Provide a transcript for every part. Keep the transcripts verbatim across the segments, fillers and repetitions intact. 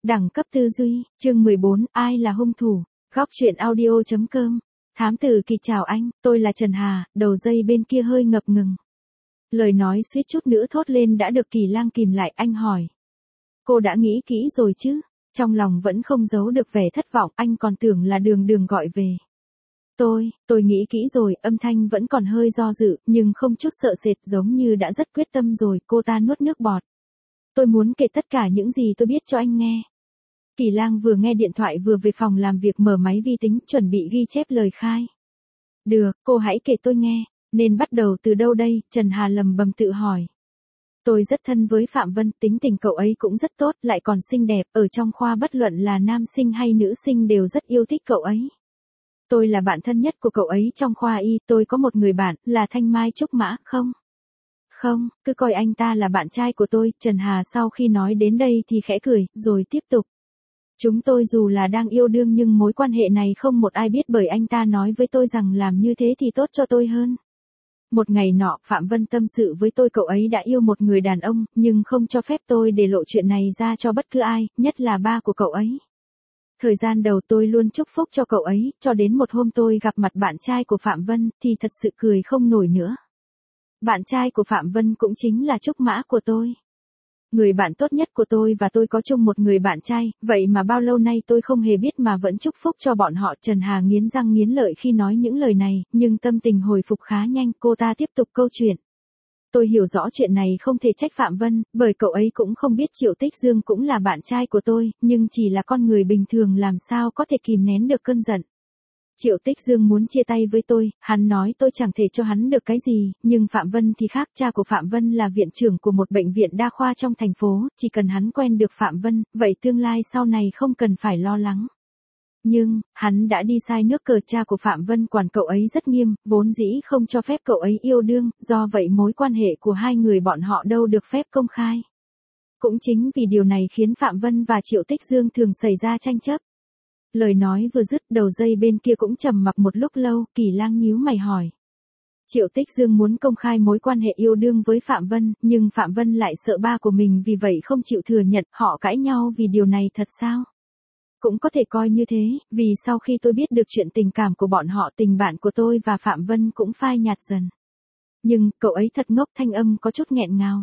Đẳng cấp tư duy, chương mười bốn, ai là hung thủ, góc truyện audio.com. Thám tử Kỳ chào anh, tôi là Trần Hà, đầu dây bên kia hơi ngập ngừng. Lời nói suýt chút nữa thốt lên đã được Kỳ Lang kìm lại, anh hỏi. Cô đã nghĩ kỹ rồi chứ? Trong lòng vẫn không giấu được vẻ thất vọng, anh còn tưởng là Đường Đường gọi về. Tôi, tôi nghĩ kỹ rồi, âm thanh vẫn còn hơi do dự, nhưng không chút sợ sệt, giống như đã rất quyết tâm rồi. Cô ta nuốt nước bọt. Tôi muốn kể tất cả những gì tôi biết cho anh nghe. Kỳ Lang vừa nghe điện thoại vừa về phòng làm việc, mở máy vi tính, chuẩn bị ghi chép lời khai. Được, cô hãy kể tôi nghe. Nên bắt đầu từ đâu đây? Trần Hà lầm bầm tự hỏi. Tôi rất thân với Phạm Vân, tính tình cậu ấy cũng rất tốt, lại còn xinh đẹp, ở trong khoa bất luận là nam sinh hay nữ sinh đều rất yêu thích cậu ấy. Tôi là bạn thân nhất của cậu ấy trong khoa y, tôi có một người bạn, là Thanh Mai Trúc Mã, không? Không, cứ coi anh ta là bạn trai của tôi. Trần Hà sau khi nói đến đây thì khẽ cười, rồi tiếp tục. Chúng tôi dù là đang yêu đương nhưng mối quan hệ này không một ai biết, bởi anh ta nói với tôi rằng làm như thế thì tốt cho tôi hơn. Một ngày nọ, Phạm Vân tâm sự với tôi cậu ấy đã yêu một người đàn ông, nhưng không cho phép tôi để lộ chuyện này ra cho bất cứ ai, nhất là ba của cậu ấy. Thời gian đầu tôi luôn chúc phúc cho cậu ấy, cho đến một hôm tôi gặp mặt bạn trai của Phạm Vân, thì thật sự cười không nổi nữa. Bạn trai của Phạm Vân cũng chính là Trúc Mã của tôi. Người bạn tốt nhất của tôi và tôi có chung một người bạn trai, vậy mà bao lâu nay tôi không hề biết mà vẫn chúc phúc cho bọn họ. Trần Hà nghiến răng nghiến lợi khi nói những lời này, nhưng tâm tình hồi phục khá nhanh, cô ta tiếp tục câu chuyện. Tôi hiểu rõ chuyện này không thể trách Phạm Vân, bởi cậu ấy cũng không biết Triệu Tích Dương cũng là bạn trai của tôi, nhưng chỉ là con người bình thường làm sao có thể kìm nén được cơn giận. Triệu Tích Dương muốn chia tay với tôi, hắn nói tôi chẳng thể cho hắn được cái gì, nhưng Phạm Vân thì khác, cha của Phạm Vân là viện trưởng của một bệnh viện đa khoa trong thành phố, chỉ cần hắn quen được Phạm Vân, vậy tương lai sau này không cần phải lo lắng. Nhưng, hắn đã đi sai nước cờ, cha của Phạm Vân quản cậu ấy rất nghiêm, vốn dĩ không cho phép cậu ấy yêu đương, do vậy mối quan hệ của hai người bọn họ đâu được phép công khai. Cũng chính vì điều này khiến Phạm Vân và Triệu Tích Dương thường xảy ra tranh chấp. Lời nói vừa dứt, đầu dây bên kia cũng trầm mặc một lúc lâu. Kỳ Lang nhíu mày hỏi. Triệu Tích Dương muốn công khai mối quan hệ yêu đương với Phạm Vân, nhưng Phạm Vân lại sợ ba của mình vì vậy không chịu thừa nhận. Họ cãi nhau vì điều này thật sao? Cũng có thể coi như thế, vì sau khi tôi biết được chuyện tình cảm của bọn họ, tình bạn của tôi và Phạm Vân cũng phai nhạt dần. Nhưng, cậu ấy thật ngốc, thanh âm có chút nghẹn ngào.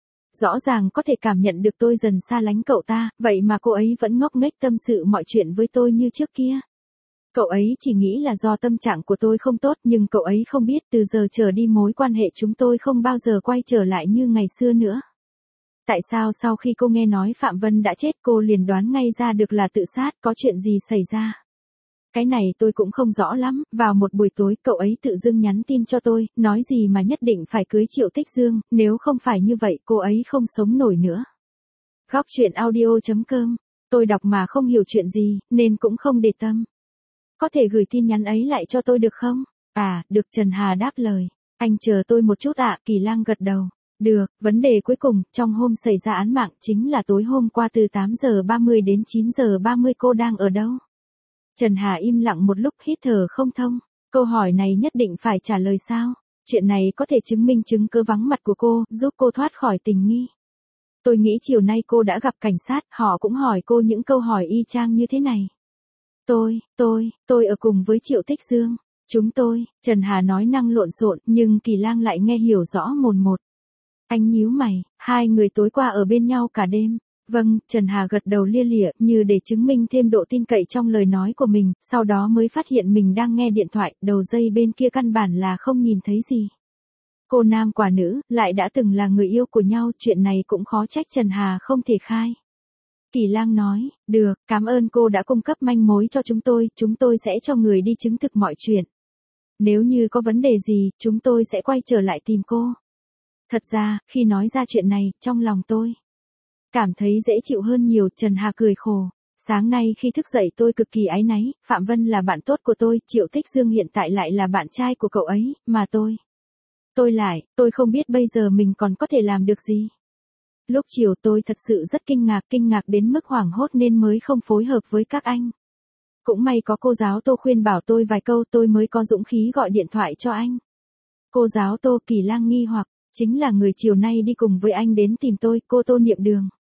Rõ ràng có thể cảm nhận được tôi dần xa lánh cậu ta, vậy mà cô ấy vẫn ngốc nghếch tâm sự mọi chuyện với tôi như trước kia. Cậu ấy chỉ nghĩ là do tâm trạng của tôi không tốt, nhưng cậu ấy không biết từ giờ trở đi mối quan hệ chúng tôi không bao giờ quay trở lại như ngày xưa nữa. Tại sao sau khi cô nghe nói Phạm Vân đã chết cô liền đoán ngay ra được là tự sát, có chuyện gì xảy ra? Cái này tôi cũng không rõ lắm. Vào một buổi tối, cậu ấy tự dưng nhắn tin cho tôi, nói gì mà nhất định phải cưới Triệu Tích Dương, nếu không phải như vậy cô ấy không sống nổi nữa. Góc truyện audio.com. Tôi đọc mà không hiểu chuyện gì, nên cũng không để tâm. Có thể gửi tin nhắn ấy lại cho tôi được không? À, được, Trần Hà đáp lời. Anh chờ tôi một chút ạ. Kỳ Lang gật đầu. Được, vấn đề cuối cùng, trong hôm xảy ra án mạng, chính là tối hôm qua từ tám giờ ba mươi đến chín giờ ba mươi cô đang ở đâu? Trần Hà im lặng một lúc, hít thở không thông. Câu hỏi này nhất định phải trả lời sao? Chuyện này có thể chứng minh chứng cứ vắng mặt của cô, giúp cô thoát khỏi tình nghi. Tôi nghĩ chiều nay cô đã gặp cảnh sát, họ cũng hỏi cô những câu hỏi y chang như thế này. Tôi, tôi, tôi ở cùng với Triệu Tích Dương. Chúng tôi, Trần Hà nói năng lộn xộn, nhưng Kỳ Lang lại nghe hiểu rõ mồn một. Anh nhíu mày, hai người tối qua ở bên nhau cả đêm. Vâng, Trần Hà gật đầu lia lịa, như để chứng minh thêm độ tin cậy trong lời nói của mình, sau đó mới phát hiện mình đang nghe điện thoại, đầu dây bên kia căn bản là không nhìn thấy gì. Cô nam quả nữ, lại đã từng là người yêu của nhau, chuyện này cũng khó trách Trần Hà không thể khai. Kỳ Lang nói, được, cảm ơn cô đã cung cấp manh mối cho chúng tôi, chúng tôi sẽ cho người đi chứng thực mọi chuyện. Nếu như có vấn đề gì, chúng tôi sẽ quay trở lại tìm cô. Thật ra, khi nói ra chuyện này, trong lòng tôi cảm thấy dễ chịu hơn nhiều. Trần Hà cười khổ. Sáng nay khi thức dậy tôi cực kỳ áy náy, Phạm Vân là bạn tốt của tôi, Triệu Tích Dương hiện tại lại là bạn trai của cậu ấy, mà tôi. Tôi lại, tôi không biết bây giờ mình còn có thể làm được gì. Lúc chiều tôi thật sự rất kinh ngạc, kinh ngạc đến mức hoảng hốt nên mới không phối hợp với các anh. Cũng may có cô giáo Tô khuyên bảo tôi vài câu tôi mới có dũng khí gọi điện thoại cho anh. Cô giáo Tô? Kỳ Lang nghi hoặc, chính là người chiều nay đi cùng với anh đến tìm tôi, cô Tô Niệm Đường.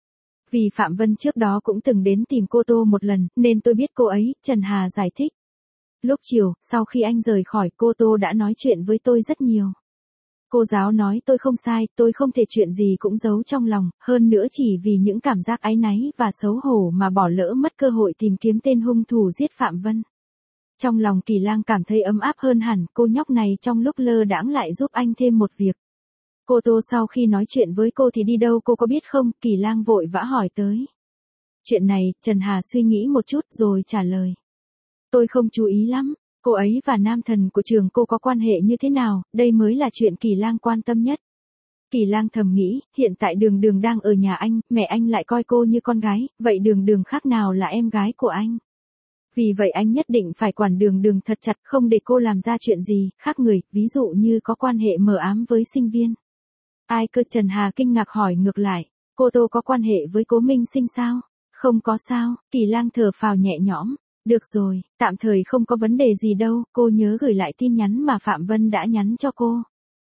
Vì Phạm Vân trước đó cũng từng đến tìm cô Tô một lần, nên tôi biết cô ấy, Trần Hà giải thích. Lúc chiều, sau khi anh rời khỏi, cô Tô đã nói chuyện với tôi rất nhiều. Cô giáo nói tôi không sai, tôi không thể chuyện gì cũng giấu trong lòng, hơn nữa chỉ vì những cảm giác áy náy và xấu hổ mà bỏ lỡ mất cơ hội tìm kiếm tên hung thủ giết Phạm Vân. Trong lòng Kỳ Lang cảm thấy ấm áp hơn hẳn, cô nhóc này trong lúc lơ đãng lại giúp anh thêm một việc. Cô Tô sau khi nói chuyện với cô thì đi đâu cô có biết không? Kỳ Lang vội vã hỏi tới. Chuyện này, Trần Hà suy nghĩ một chút rồi trả lời. Tôi không chú ý lắm, cô ấy và nam thần của trường cô có quan hệ như thế nào, đây mới là chuyện Kỳ Lang quan tâm nhất. Kỳ Lang thầm nghĩ, hiện tại Đường Đường đang ở nhà anh, mẹ anh lại coi cô như con gái, vậy Đường Đường khác nào là em gái của anh. Vì vậy anh nhất định phải quản Đường Đường thật chặt, không để cô làm ra chuyện gì khác người, ví dụ như có quan hệ mờ ám với sinh viên. Ai cơ? Trần Hà kinh ngạc hỏi ngược lại, cô Tô có quan hệ với Cố Minh Sinh sao? Không có sao, Kỳ Lang thở phào nhẹ nhõm. Được rồi, tạm thời không có vấn đề gì đâu, cô nhớ gửi lại tin nhắn mà Phạm Vân đã nhắn cho cô.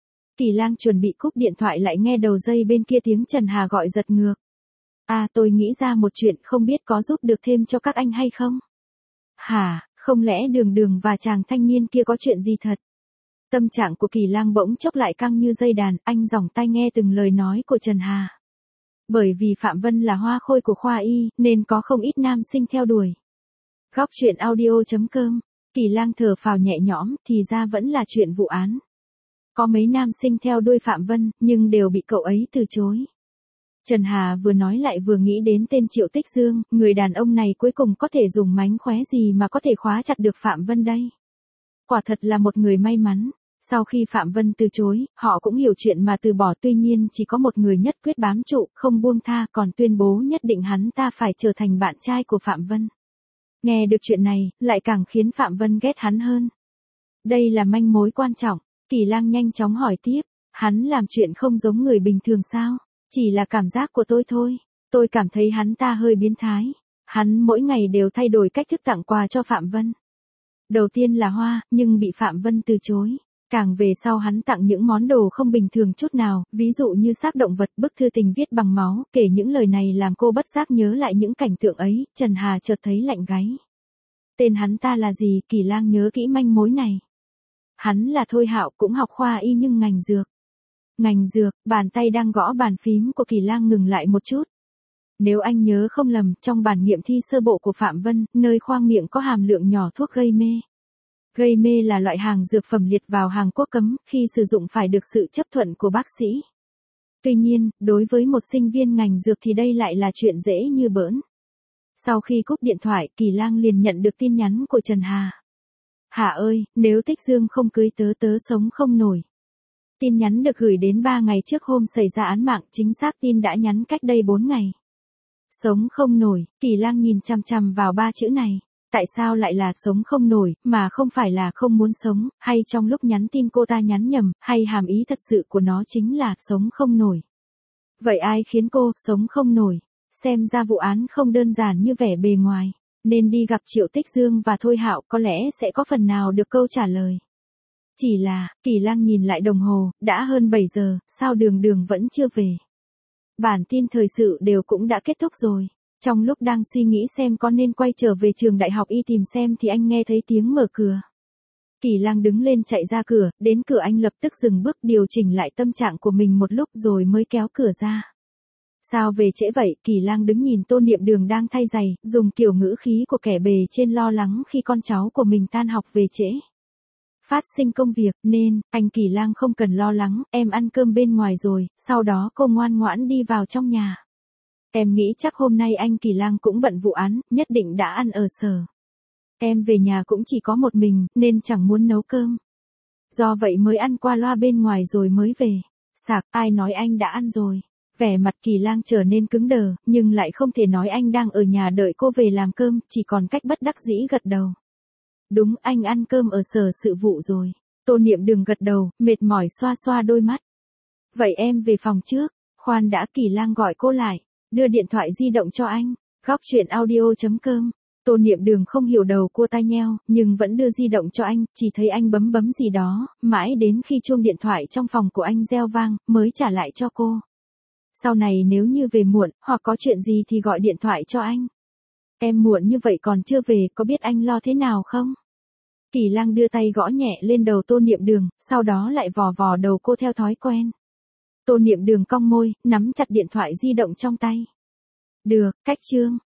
Kỳ Lang chuẩn bị cúp điện thoại lại nghe đầu dây bên kia tiếng Trần Hà gọi giật ngược. À, tôi nghĩ ra một chuyện, không biết có giúp được thêm cho các anh hay không? Hả, không lẽ Đường Đường và chàng thanh niên kia có chuyện gì thật? Tâm trạng của Kỳ Lang bỗng chốc lại căng như dây đàn, anh giỏng tai nghe từng lời nói của Trần Hà. Bởi vì Phạm Vân là hoa khôi của khoa y, nên có không ít nam sinh theo đuổi. Góc truyện audio chấm com, Kỳ Lang thở phào nhẹ nhõm, thì ra vẫn là chuyện vụ án. Có mấy nam sinh theo đuôi Phạm Vân, nhưng đều bị cậu ấy từ chối. Trần Hà vừa nói lại vừa nghĩ đến tên Triệu Tích Dương, người đàn ông này cuối cùng có thể dùng mánh khóe gì mà có thể khóa chặt được Phạm Vân đây. Quả thật là một người may mắn. Sau khi Phạm Vân từ chối, họ cũng hiểu chuyện mà từ bỏ, tuy nhiên chỉ có một người nhất quyết bám trụ, không buông tha, còn tuyên bố nhất định hắn ta phải trở thành bạn trai của Phạm Vân. Nghe được chuyện này, lại càng khiến Phạm Vân ghét hắn hơn. Đây là manh mối quan trọng, Kỳ Lang nhanh chóng hỏi tiếp, hắn làm chuyện không giống người bình thường sao? Chỉ là cảm giác của tôi thôi, tôi cảm thấy hắn ta hơi biến thái, hắn mỗi ngày đều thay đổi cách thức tặng quà cho Phạm Vân. Đầu tiên là hoa, nhưng bị Phạm Vân từ chối. Càng về sau hắn tặng những món đồ không bình thường chút nào, ví dụ như xác động vật, bức thư tình viết bằng máu, kể những lời này làm cô bất giác nhớ lại những cảnh tượng ấy, Trần Hà chợt thấy lạnh gáy. Tên hắn ta là gì? Kỳ Lang nhớ kỹ manh mối này. Hắn là Thôi Hạo, cũng học khoa y nhưng ngành dược. Ngành dược, bàn tay đang gõ bàn phím của Kỳ Lang ngừng lại một chút. Nếu anh nhớ không lầm, trong bản nghiệm thi sơ bộ của Phạm Vân, nơi khoang miệng có hàm lượng nhỏ thuốc gây mê. Gây mê là loại hàng dược phẩm liệt vào hàng quốc cấm, khi sử dụng phải được sự chấp thuận của bác sĩ. Tuy nhiên, đối với một sinh viên ngành dược thì đây lại là chuyện dễ như bỡn. Sau khi cúp điện thoại, Kỳ Lang liền nhận được tin nhắn của Trần Hà. Hà ơi, nếu Tích Dương không cưới tớ tớ sống không nổi. Tin nhắn được gửi đến ba ngày trước hôm xảy ra án mạng, chính xác tin đã nhắn cách đây bốn ngày. Sống không nổi, Kỳ Lang nhìn chằm chằm vào ba chữ này. Tại sao lại là sống không nổi, mà không phải là không muốn sống, hay trong lúc nhắn tin cô ta nhắn nhầm, hay hàm ý thật sự của nó chính là sống không nổi. Vậy ai khiến cô sống không nổi? Xem ra vụ án không đơn giản như vẻ bề ngoài, nên đi gặp Triệu Tích Dương và Thôi Hạo có lẽ sẽ có phần nào được câu trả lời. Chỉ là, Kỳ Lang nhìn lại đồng hồ, đã hơn bảy giờ, sao Đường Đường vẫn chưa về? Bản tin thời sự đều cũng đã kết thúc rồi. Trong lúc đang suy nghĩ xem có nên quay trở về trường đại học y tìm xem thì anh nghe thấy tiếng mở cửa. Kỳ Lang đứng lên chạy ra cửa, đến cửa anh lập tức dừng bước điều chỉnh lại tâm trạng của mình một lúc rồi mới kéo cửa ra. Sao về trễ vậy? Kỳ Lang đứng nhìn Tô Niệm Đường đang thay giày, dùng kiểu ngữ khí của kẻ bề trên lo lắng khi con cháu của mình tan học về trễ. Phát sinh công việc, nên, anh Kỳ Lang không cần lo lắng, em ăn cơm bên ngoài rồi, sau đó cô ngoan ngoãn đi vào trong nhà. Em nghĩ chắc hôm nay anh Kỳ Lang cũng bận vụ án, nhất định đã ăn ở sở. Em về nhà cũng chỉ có một mình, nên chẳng muốn nấu cơm. Do vậy mới ăn qua loa bên ngoài rồi mới về. Sạc, ai nói anh đã ăn rồi? Vẻ mặt Kỳ Lang trở nên cứng đờ, nhưng lại không thể nói anh đang ở nhà đợi cô về làm cơm, chỉ còn cách bất đắc dĩ gật đầu. Đúng, anh ăn cơm ở sở sự vụ rồi. Tô Niệm Đường gật đầu, mệt mỏi xoa xoa đôi mắt. Vậy em về phòng trước. Khoan đã, Kỳ Lang gọi cô lại. Đưa điện thoại di động cho anh. Góc truyện audio chấm com. Tô Niệm Đường không hiểu đầu cua tai nheo, nhưng vẫn đưa di động cho anh, chỉ thấy anh bấm bấm gì đó, mãi đến khi chuông điện thoại trong phòng của anh reo vang, mới trả lại cho cô. Sau này nếu như về muộn, hoặc có chuyện gì thì gọi điện thoại cho anh. Em muộn như vậy còn chưa về, có biết anh lo thế nào không? Kỳ Lăng đưa tay gõ nhẹ lên đầu Tô Niệm Đường, sau đó lại vò vò đầu cô theo thói quen. Tô Niệm Đường cong môi, nắm chặt điện thoại di động trong tay. Được, cách chương.